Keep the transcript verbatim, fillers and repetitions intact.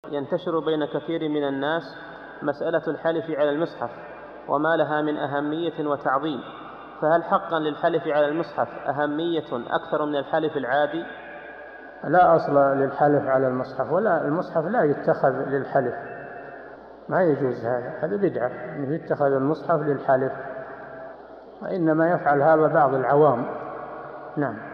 ينتشر بين كثير من الناس مسألة الحلف على المصحف وما لها من أهمية وتعظيم، فهل حقا للحلف على المصحف أهمية أكثر من الحلف العادي؟ لا أصل للحلف على المصحف، ولا المصحف لا يتخذ للحلف، ما يجوز هذا، هذا بدعة أنه يتخذ المصحف للحلف، وإنما يفعل هذا بعض العوام. نعم.